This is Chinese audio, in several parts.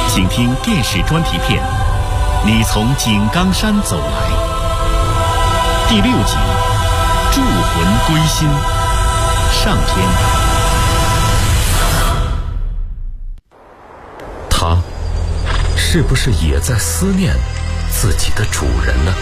请听电视专题片《你从井冈山走来》第6集《铸魂归心》上篇。 他是不是也在思念自己的主人呢？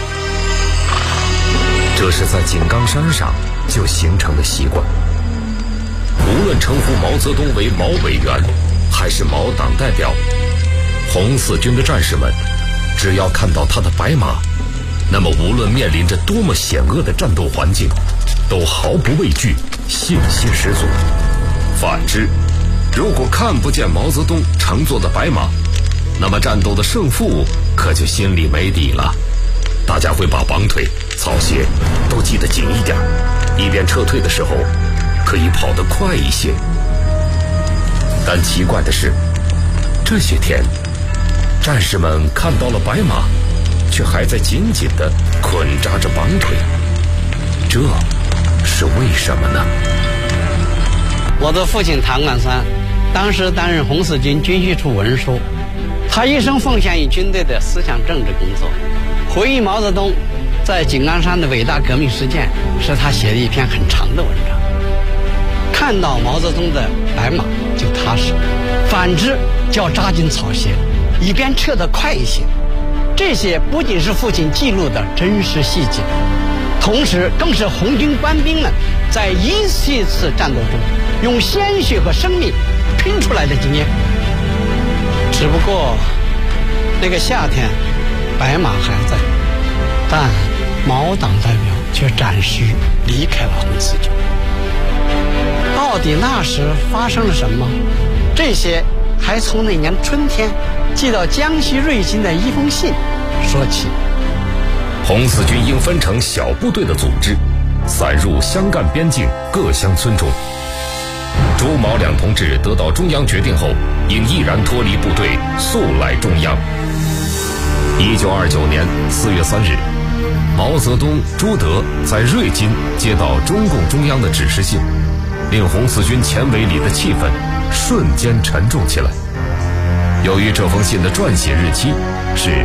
这是在井冈山上就形成的习惯。无论称呼毛泽东为毛委员还是毛党代表，红四军的战士们只要看到他的白马，那么无论面临着多么险恶的战斗环境，都毫不畏惧，信心十足。反之，如果看不见毛泽东乘坐的白马，那么战斗的胜负可就心里没底了。大家会把绑腿、草鞋都系得紧一点，以便撤退的时候可以跑得快一些。但奇怪的是，这些天战士们看到了白马，却还在紧紧地捆扎着绑腿，这是为什么呢？ 我的父亲谭冠山当时担任红四军军需处文书，他一生奉献于军队的思想政治工作。回忆毛泽东在井冈山的伟大革命实践，是他写的一篇很长的文章。看到毛泽东的白马就踏实，反之就要扎紧草鞋，以便撤得快一些。这些不仅是父亲记录的真实细节，同时更是红军官兵们在一次一次战斗中用鲜血和生命拼出来的经验。只不过那个夏天白马还在，但毛党代表却暂时离开了红四军。到底那时发生了什么？这些还从那年春天寄到江西瑞金的一封信说起。 红四军应分成小部队的组织，散入湘赣边境各乡村中。朱毛两同志得到中央决定后，应毅然脱离部队，速来中央。1929年4月3日，毛泽东、朱德在瑞金接到中共中央的指示信，令红四军前委里的气氛瞬间沉重起来。由于这封信的撰写日期是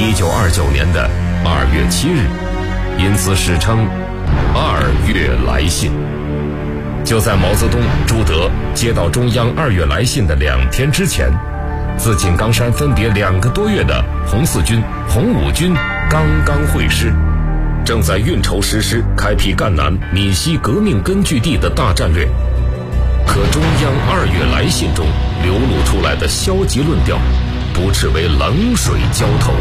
1929年的2月7日，因此史称2月来信。就在毛泽东、朱德接到中央2月来信的2天之前，自井冈山分别2个多月的红四军、红五军刚刚会师，正在运筹实施开辟赣南、闽西革命根据地的大战略。可中央2月来信中流露出来的消极论调，不啻为冷水浇头。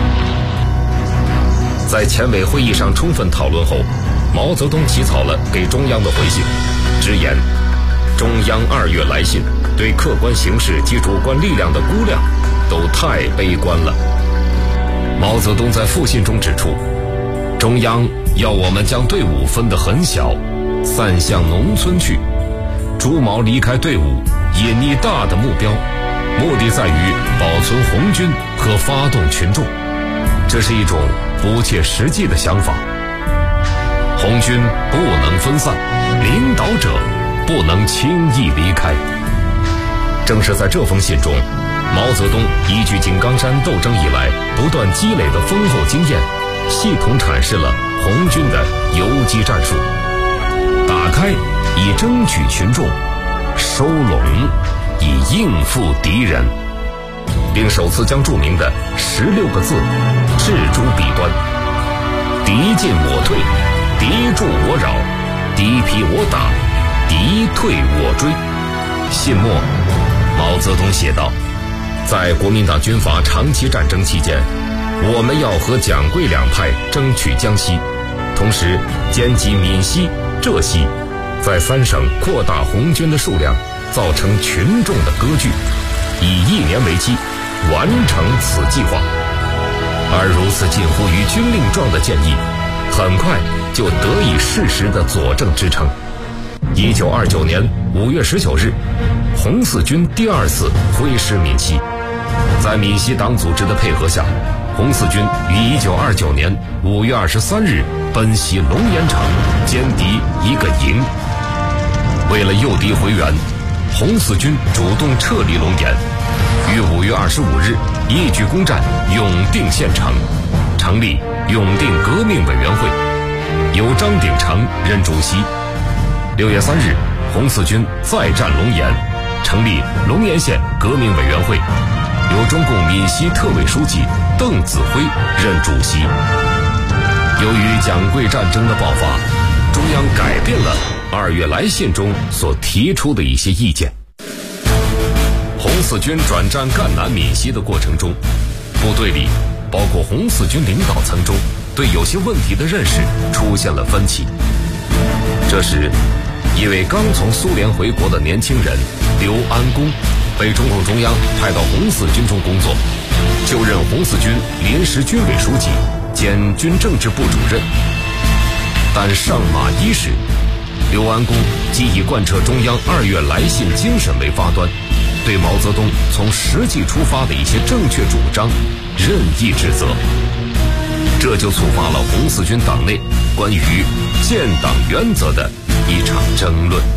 在前委会议上充分讨论后，毛泽东起草了给中央的回信，直言中央2月来信对客观形势及主观力量的估量都太悲观了。毛泽东在复信中指出，中央要我们将队伍分得很小，散向农村去。朱毛离开队伍，隐匿大的目标，目的在于保存红军和发动群众，这是一种不切实际的想法。红军不能分散，领导者不能轻易离开。正是在这封信中，毛泽东依据井冈山斗争以来不断积累的丰厚经验，系统阐释了红军的游击战术：打开以争取群众，收拢以应付敌人，并首次将著名的16个字置诸笔端：敌进我退，敌驻我扰，敌疲我打，敌退我追。信末，毛泽东写道：在国民党军阀长期战争期间，我们要和蒋桂两派争取江西，同时兼及闽西、浙西，在3省扩大红军的数量，造成群众的割据，以1年为期完成此计划。而如此近乎于军令状的建议，很快就得以事实的佐证支撑。1929年5月19日，红四军第2次挥师闽西，在闽西党组织的配合下，红四军于1929年5月23日奔袭龙岩城，歼敌1个营。为了诱敌回援，红四军主动撤离龙岩，于于5月25日一举攻占永定县城，成立永定革命委员会，由张鼎丞任主席。6月3日，红四军再战龙岩，成立龙岩县革命委员会，由中共闽西特委书记邓子恢任主席。由于蒋桂战争的爆发，中央改变了2月来信中所提出的一些意见。红四军转战赣南闽西的过程中，部队里包括红四军领导层中对有些问题的认识出现了分歧。这时，一位刚从苏联回国的年轻人刘安公被中共中央派到红四军中工作，就任红四军临时军委书记兼军政治部主任。但上马伊时，刘安公即以贯彻中央2月来信精神为发端，对毛泽东从实际出发的一些正确主张任意指责，这就触发了红四军党内关于建党原则的一场争论。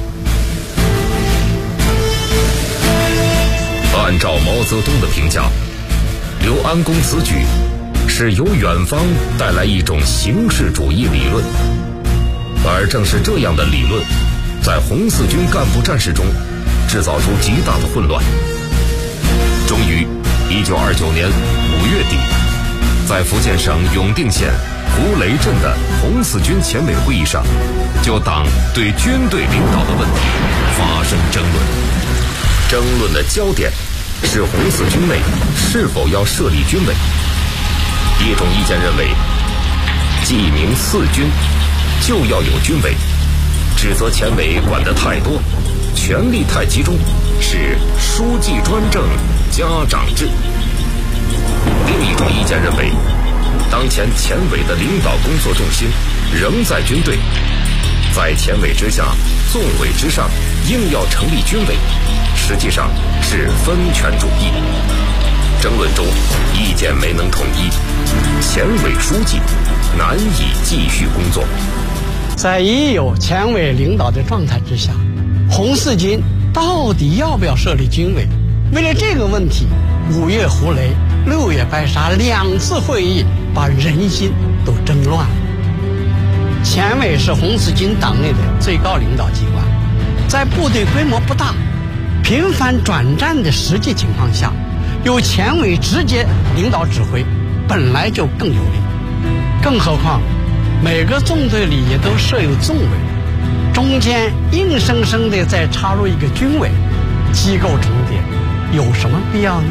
按照毛泽东的评价，刘安公此举是由远方带来一种形式主义理论，而正是这样的理论在红四军干部战士中制造出极大的混乱。终于1929年5月底，在福建省永定县胡雷镇的红四军前委会议上，就党对军队领导的问题发生争论。争论的焦点是红四军内是否要设立军委。一种意见认为，既名四军就要有军委，指责前委管得太多，权力太集中，是书记专政家长制。另一种意见认为，当前前委的领导工作重心仍在军队，在前委之下，纵委之上，硬要成立军委，实际上是分权主义。争论中意见没能统一，前委书记难以继续工作。 在已有前委领导的状态之下，红四军到底要不要设立军委？为了这个问题，5月胡雷，6月白沙2次会议把人心都争乱了。前委是红四军党内的最高领导机关，在部队规模不大、频繁转战的实际情况下，由前委直接领导指挥，本来就更有利。更何况每个纵队里也都设有纵委，中间硬生生的再插入一个军委，机构重叠，有什么必要呢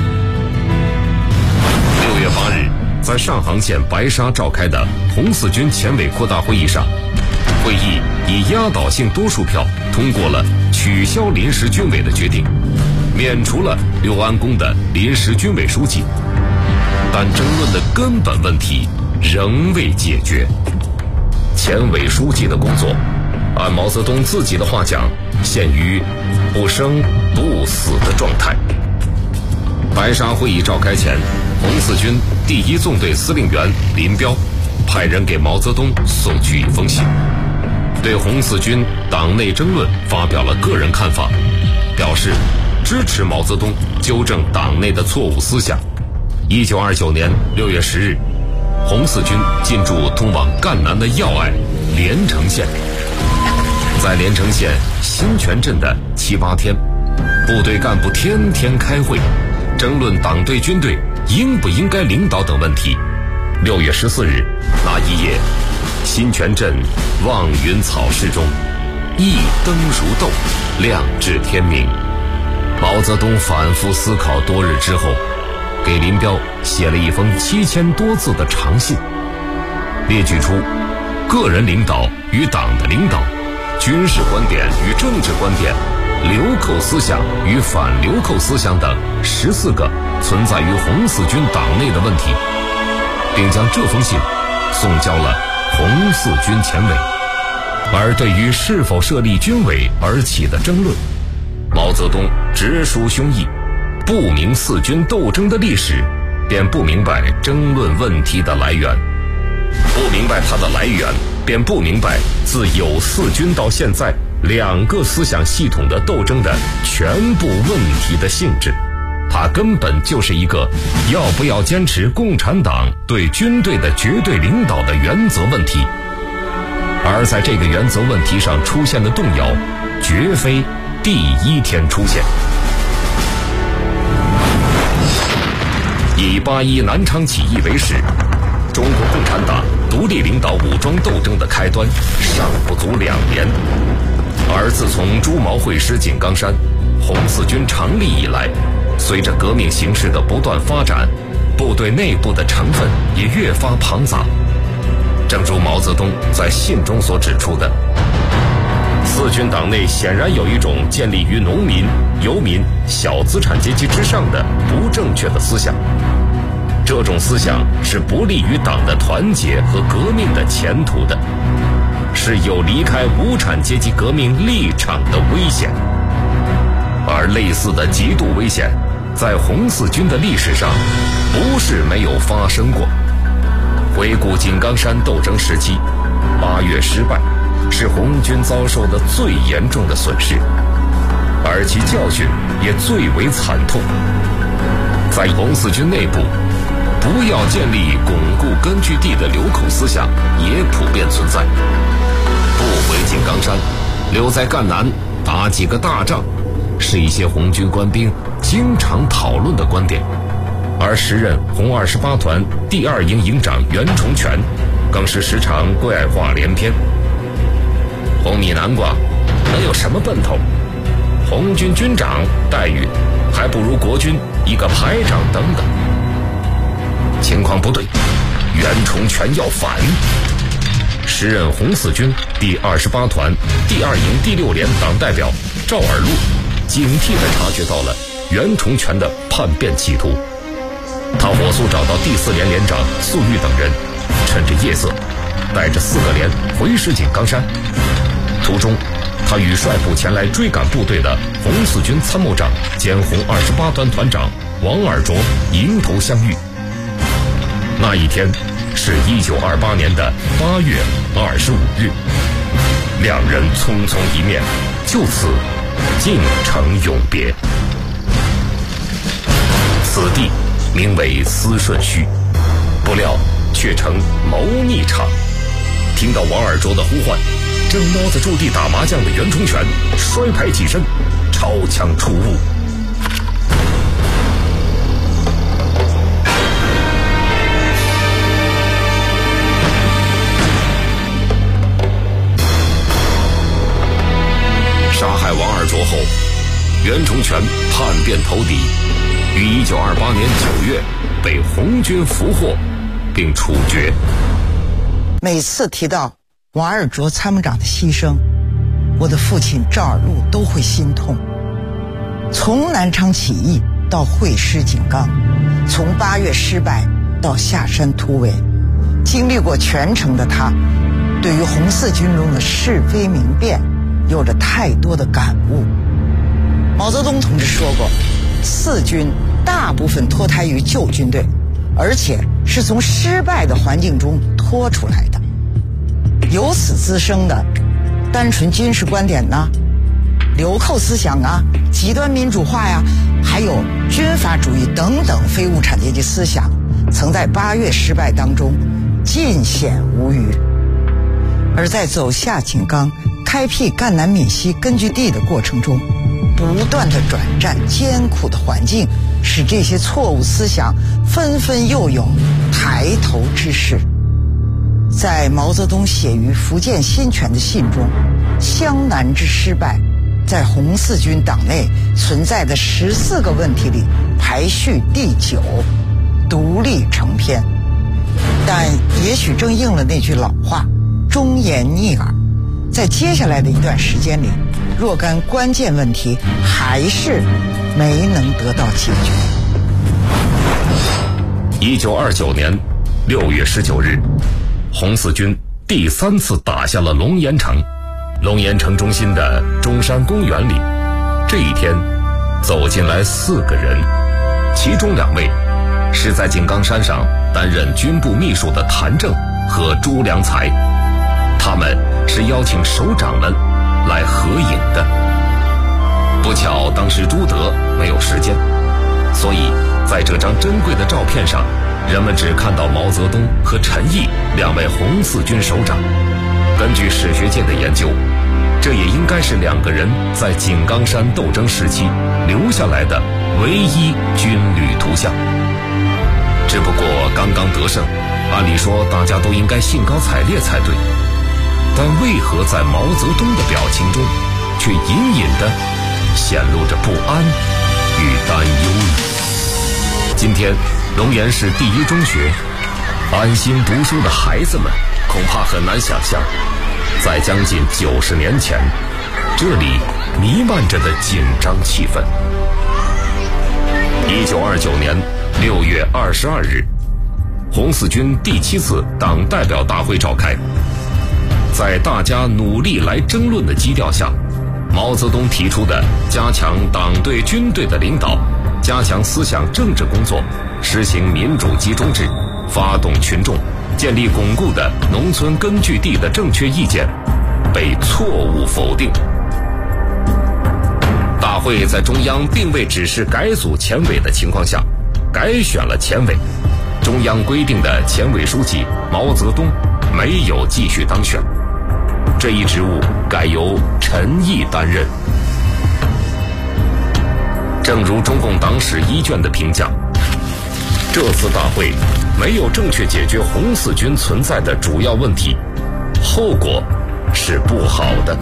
？6月8日，在上杭县白沙召开的红四军前委扩大会议上，会议以压倒性多数票通过了取消临时军委的决定，免除了刘安公的临时军委书记。但争论的根本问题仍未解决。前委书记的工作，按毛泽东自己的话讲，陷于不生不死的状态。白沙会议召开前，红四军第1纵队司令员林彪派人给毛泽东送去一封信，对红四军党内争论发表了个人看法，表示支持毛泽东纠正党内的错误思想。1929年6月10日，红四军进驻通往赣南的要隘连城县。在连城县新泉镇的7、8天，部队干部天天开会，争论党对军队应不应该领导等问题。6月14日那一夜，新泉镇望云草市中，一灯如豆，亮至天明。毛泽东反复思考多日之后，给林彪写了一封7000多字的长信，列举出个人领导与党的领导、军事观点与政治观点、流寇思想与反流寇思想等14个存在于红四军党内的问题，并将这封信送交了红四军前委。而对于是否设立军委而起的争论，毛泽东直抒胸臆，不明四军斗争的历史，便不明白争论问题的来源。不明白它的来源，便不明白自有四军到现在2个思想系统的斗争的全部问题的性质。 它根本就是一个要不要坚持共产党对军队的绝对领导的原则问题。而在这个原则问题上出现的动摇，绝非第一天出现。以8·1南昌起义为始，中国共产党独立领导武装斗争的开端尚不足2年，而自从朱毛会师井冈山，红四军成立以来，随着革命形势的不断发展，部队内部的成分也越发庞杂。正如毛泽东在信中所指出的，四军党内显然有一种建立于农民、游民、小资产阶级之上的不正确的思想，这种思想是不利于党的团结和革命的前途的，是有离开无产阶级革命立场的危险。而类似的极度危险，在红四军的历史上不是没有发生过。回顾井冈山斗争时期，8月失败是红军遭受的最严重的损失，而其教训也最为惨痛。在红四军内部，不要建立巩固根据地的流口思想也普遍存在。不回井冈山，留在赣南打几个大仗，是一些红军官兵经常讨论的观点。而时任红28团第2营营长袁崇全更是时常怪话连篇。红米南瓜能有什么奔头？红军军长待遇还不如国军一个排长等等。情况不对，袁崇全要反。时任红四军第28团第2营第6连党代表赵尔禄警惕地察觉到了袁崇全的叛变企图，他火速找到第4连连长粟裕等人，趁着夜色带着4个连回师井冈山。途中他与率部前来追赶部队的红四军参谋长兼红28团团长王尔琢迎头相遇。那一天是1928年的8月25日，两人匆匆一面，就此竟成永别。此地名为思顺圩，不料却成谋逆场。听到王尔琢的呼唤，正猫在驻地打麻将的袁崇全摔牌起身，抄枪出屋。杀害王尔琢后，袁崇全叛变投敌，于1928年9月被红军俘获并处决。 每次提到王尔琢参谋长的牺牲，我的父亲赵尔禄都会心痛。从南昌起义到会师井冈，从8月失败到下山突围，经历过全程的他，对于红四军中的是非明辨有着太多的感悟。毛泽东同志说过，四军大部分脱胎于旧军队，而且是从失败的环境中脱出来的，由此滋生的单纯军事观点呐、流寇思想啊、极端民主化呀，还有军阀主义等等非无产阶级思想，曾在8月失败当中尽显无余。而在走下井冈、开辟赣南闽西根据地的过程中，不断的转战、艰苦的环境，使这些错误思想纷纷又有抬头之势。在毛泽东写于福建新泉的信中，湘南之失败在红四军党内存在的14个问题里排序第9，独立成篇。但也许正应了那句老话，忠言逆耳，在接下来的一段时间里，若干关键问题还是没能得到解决。 1929年6月19日，红四军第3次打下了龙岩城。龙岩城中心的中山公园里，这一天走进来4个人，其中2位是在井冈山上担任军部秘书的谭政和朱良才，他们是邀请首长们来合影的。不巧当时朱德没有时间， 所以在这张珍贵的照片上，人们只看到毛泽东和陈毅两位红四军首长。根据史学界的研究，这也应该是两个人在井冈山斗争时期留下来的唯一军旅图像。只不过刚刚得胜，按理说大家都应该兴高采烈才对，但为何在毛泽东的表情中却隐隐地显露着不安与担忧呢？今天龙岩市第一中学安心读书的孩子们恐怕很难想象，在将近90年前，这里弥漫着的紧张气氛。1929年6月22日，红四军第7次党代表大会召开。在大家努力来争论的基调下，毛泽东提出的加强党对军队的领导，加强思想政治工作，实行民主集中制，发动群众，建立巩固的农村根据地的正确意见，被错误否定。大会在中央并未指示改组前委的情况下，改选了前委。中央规定的前委书记毛泽东没有继续当选，这一职务改由陈毅担任。正如中共党史1卷的评价，这次大会没有正确解决红四军存在的主要问题，后果是不好的。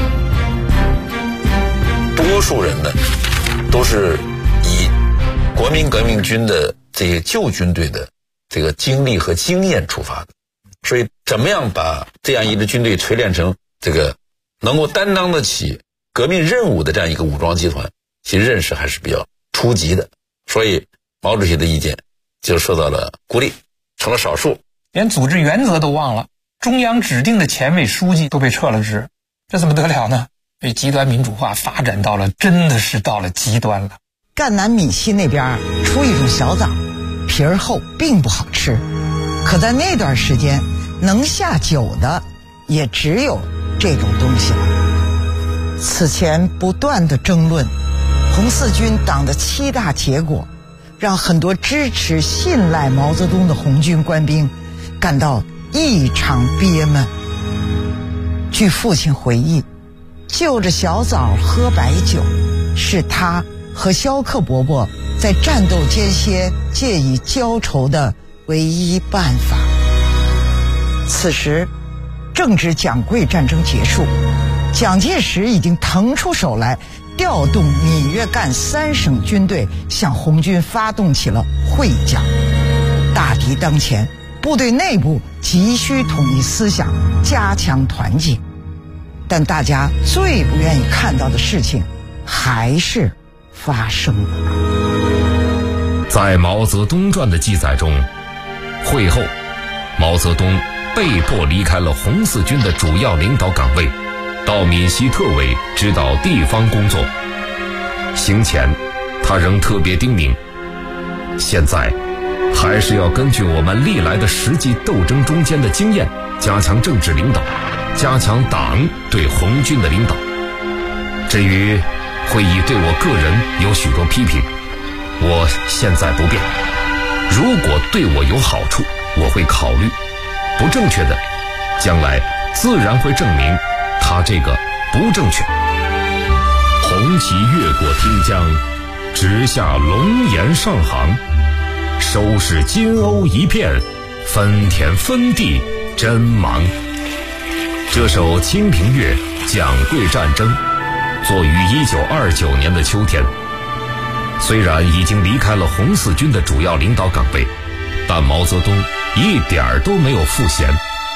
多数人呢，都是以国民革命军的这些旧军队的这个经历和经验出发的，所以怎么样把这样一支军队锤炼成这个能够担当得起革命任务的这样一个武装集团，其实认识还是比较初级的。所以毛主席的意见就受到了孤立，成了少数。 连组织原则都忘了，中央指定的前委书记都被撤了职，这怎么得了呢？被极端民主化发展到了真的是到了极端了。 赣南闽西那边出一种小枣，皮儿厚，并不好吃，可在那段时间能下酒的也只有这种东西了。此前不断的争论红四军党的7大结果，让很多支持信赖毛泽东的红军官兵感到异常憋闷。据父亲回忆，就着小枣喝白酒是他和萧克伯伯在战斗间歇借以浇愁的唯一办法。此时正值蒋桂战争结束，蒋介石已经腾出手来调动闽粤赣3省军队向红军发动起了会剿。大敌当前，部队内部急需统一思想，加强团结。但大家最不愿意看到的事情还是发生了。 在毛泽东传的记载中，会后毛泽东被迫离开了红四军的主要领导岗位，到闽西特委指导地方工作。行前他仍特别叮咛，现在还是要根据我们历来的实际斗争中间的经验，加强政治领导，加强党对红军的领导。至于会议对我个人有许多批评，我现在不便，如果对我有好处，我会考虑，不正确的，将来自然会证明他这个不正确。红旗越过汀江，直下龙岩上杭，收拾金瓯一片，分田分地真忙。这首《清平乐·蒋桂战争》作于1929年的秋天，虽然已经离开了红四军的主要领导岗位，但毛泽东一点儿都没有赋闲。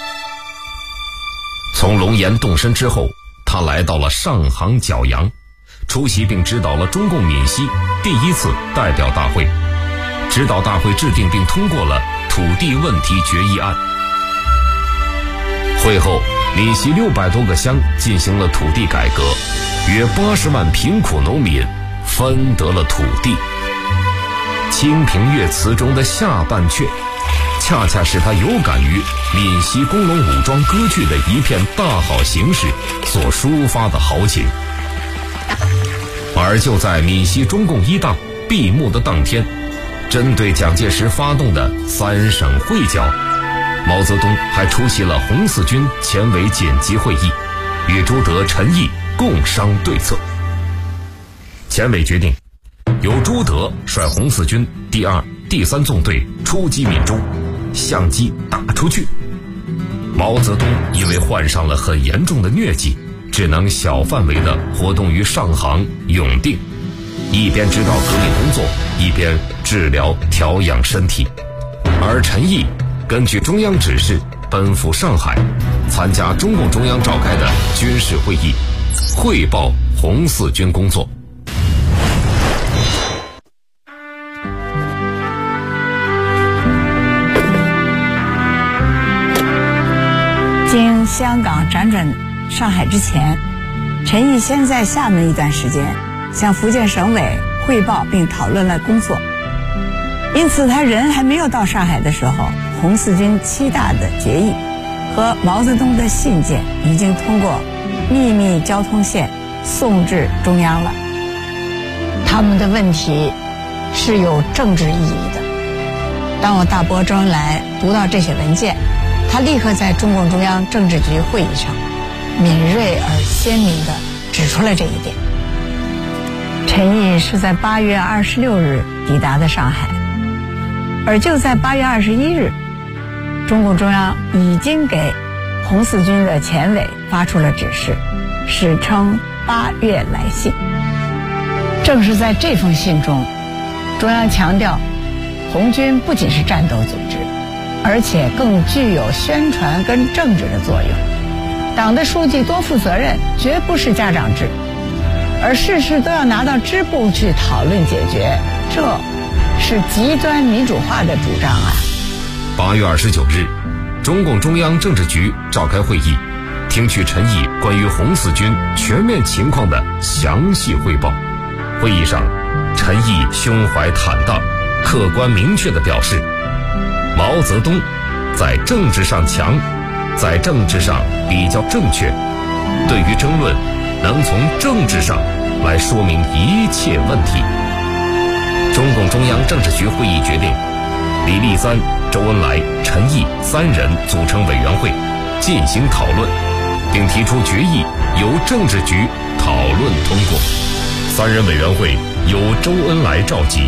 从龙岩动身之后，他来到了上杭角阳，出席并指导了中共闽西第1次代表大会，指导大会制定并通过了土地问题决议案。会后，闽西600多个乡进行了土地改革，约80万贫苦农民分得了土地。《清平乐》词中的下半阙，恰恰是他有感于闽西工农武装割据的一片大好形势所抒发的豪情。而就在闽西中共一大闭幕的当天，针对蒋介石发动的3省会剿，毛泽东还出席了红四军前委紧急会议，与朱德、陈毅共商对策。前委决定由朱德率红四军第2、第3纵队出击闽中，相机打出去。毛泽东因为患上了很严重的疟疾，只能小范围的活动于上杭、永定，一边指导革命工作，一边治疗调养身体。而陈毅根据中央指示奔赴上海，参加中共中央召开的军事会议，汇报红四军工作。 经香港辗转上海之前，陈毅先在厦门一段时间向福建省委汇报并讨论了工作，因此他人还没有到上海的时候，红四军7大的决议和毛泽东的信件已经通过秘密交通线送至中央了。他们的问题是有政治意义的。当我大伯周恩来读到这些文件，他立刻在中共中央政治局会议上敏锐而鲜明地指出了这一点。陈毅是在8月26日抵达的上海，而就在8月21日，中共中央已经给红四军的前委发出了指示，史称8月来信。正是在这封信中，中央强调红军不仅是战斗组织，而且更具有宣传跟政治的作用。党的书记多负责任，绝不是家长制，而事事都要拿到支部去讨论解决，这是极端民主化的主张啊。 8月29日，中共中央政治局召开会议，听取陈毅关于红四军全面情况的详细汇报。会议上，陈毅胸怀坦荡，客观明确地表示，毛泽东在政治上强，在政治上比较正确，对于争论能从政治上来说明一切问题。中共中央政治局会议决定，李立三、周恩来、陈毅3人组成委员会进行讨论，并提出决议由政治局讨论通过。3人委员会由周恩来召集。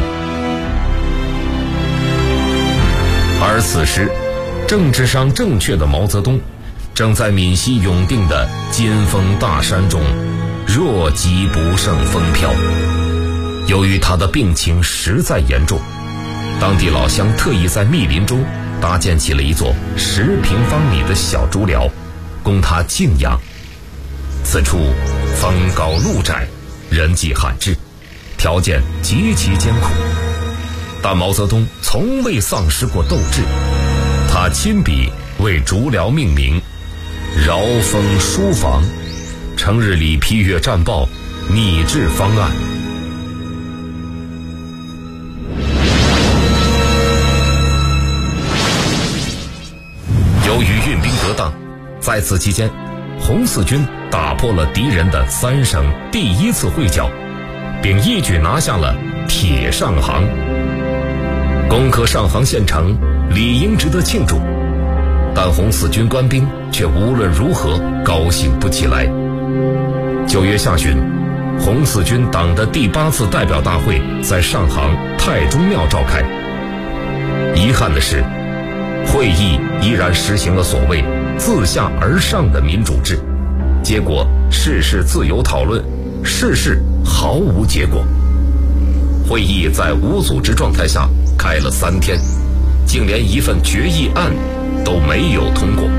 而此时，政治上正确的毛泽东正在闽西永定的金峰大山中若即不胜风飘。由于他的病情实在严重，当地老乡特意在密林中搭建起了一座10平方米的小竹寮，供他静养。此处风高路窄，人迹罕至，条件极其艰苦，但毛泽东从未丧失过斗志。他亲笔为竹寮命名饶风书房，成日里批阅战报，拟制方案。由于运兵得当，在此期间，红四军打破了敌人的3省第1次会剿，并一举拿下了铁上杭。攻克上杭县城理应值得庆祝，但红四军官兵却无论如何高兴不起来。9月下旬，红四军党的第8次代表大会在上杭太中庙召开。遗憾的是，会议依然实行了所谓自下而上的民主制，结果事事自由讨论，事事毫无结果。会议在无组织状态下开了3天，竟连一份决议案都没有通过。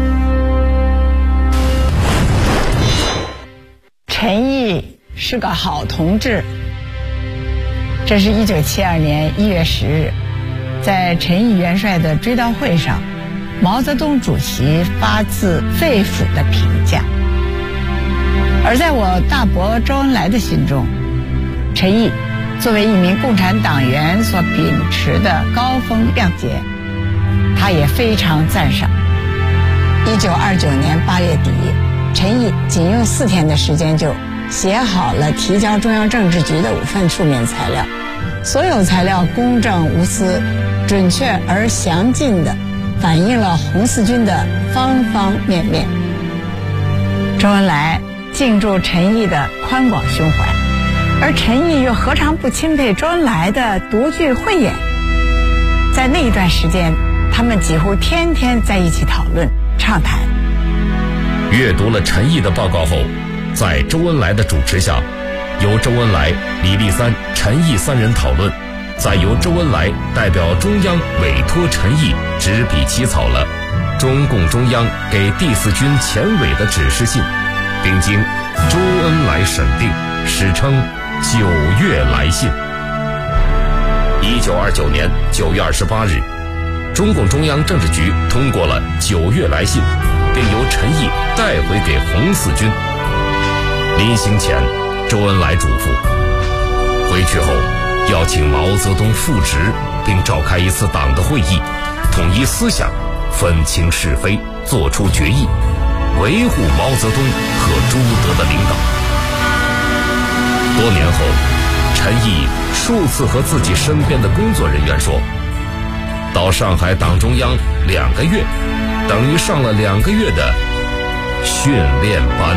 陈毅是个好同志。这是1972年1月10日，在陈毅元帅的追悼会上，毛泽东主席发自肺腑的评价。而在我大伯周恩来的心中，陈毅作为一名共产党员所秉持的高风亮节，他也非常赞赏。1929年8月底，陈毅仅用4天的时间就写好了提交中央政治局的5份书面材料， 所有材料公正无私，准确而详尽地反映了红四军的方方面面。周恩来敬重陈毅的宽广胸怀，而陈毅又何尝不钦佩周恩来的独具慧眼？在那一段时间，他们几乎天天在一起讨论畅谈。 阅读了陈毅的报告后，在周恩来的主持下，由周恩来、李立三、陈毅三人讨论，再由周恩来代表中央委托陈毅执笔起草了中共中央给第4军前委的指示信，并经周恩来审定，史称9月来信。1929年9月28日，中共中央政治局通过了9月来信，并由陈毅带回给红四军。临行前，周恩来嘱咐，回去后要请毛泽东复职，并召开一次党的会议，统一思想，分清是非，做出决议，维护毛泽东和朱德的领导。多年后，陈毅数次和自己身边的工作人员说，到上海党中央2个月，等于上了2个月的训练班。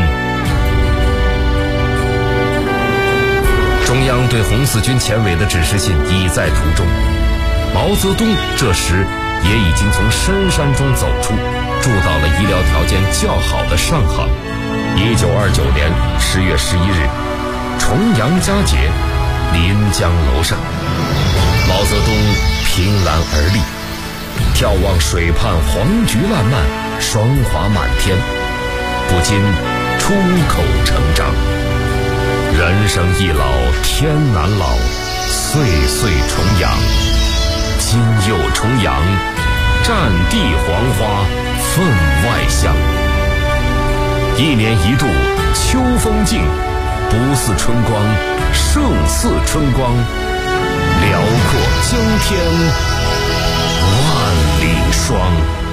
中央对红四军前委的指示信已在途中，毛泽东这时也已经从深山中走出，住到了医疗条件较好的上海。1929年10月11日，重阳佳节，临江楼上，毛泽东凭栏而立，眺望水畔黄菊烂漫，霜华满天，不禁出口成章。人生易老天难老，岁岁重阳。今又重阳，战地黄花分外香。一年一度秋风劲，不似春光胜似春光，辽阔江天万里霜。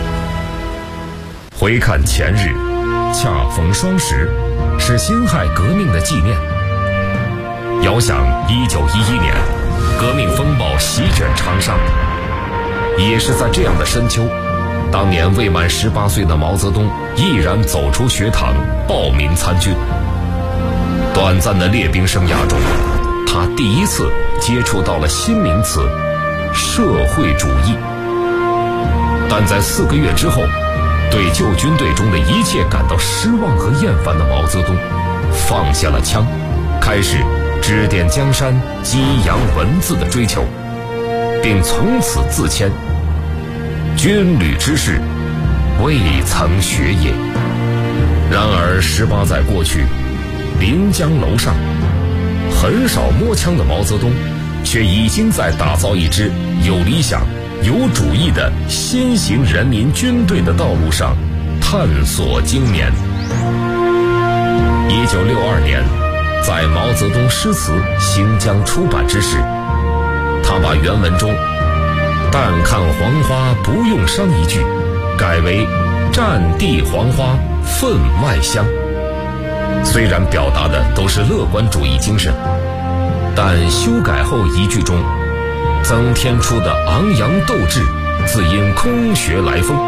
回看前日，恰逢双十，是辛亥革命的纪念。遥想1911年，革命风暴席卷长沙，也是在这样的深秋，当年未满18岁的毛泽东毅然走出学堂，报名参军。短暂的列兵生涯中，他第一次接触到了新名词社会主义。但在4个月之后，对旧军队中的一切感到失望和厌烦的毛泽东放下了枪，开始指点江山激扬文字的追求，并从此自谦，军旅之事未曾学也。然而18载过去，临江楼上很少摸枪的毛泽东，却已经在打造一支有理想有主义的新型人民军队的道路上探索经年。1962年，在毛泽东诗词行将出版之时，他把原文中但看黄花不用伤一句改为战地黄花分外香。虽然表达的都是乐观主义精神，但修改后一句中增添出的昂扬斗志，自因空穴来风。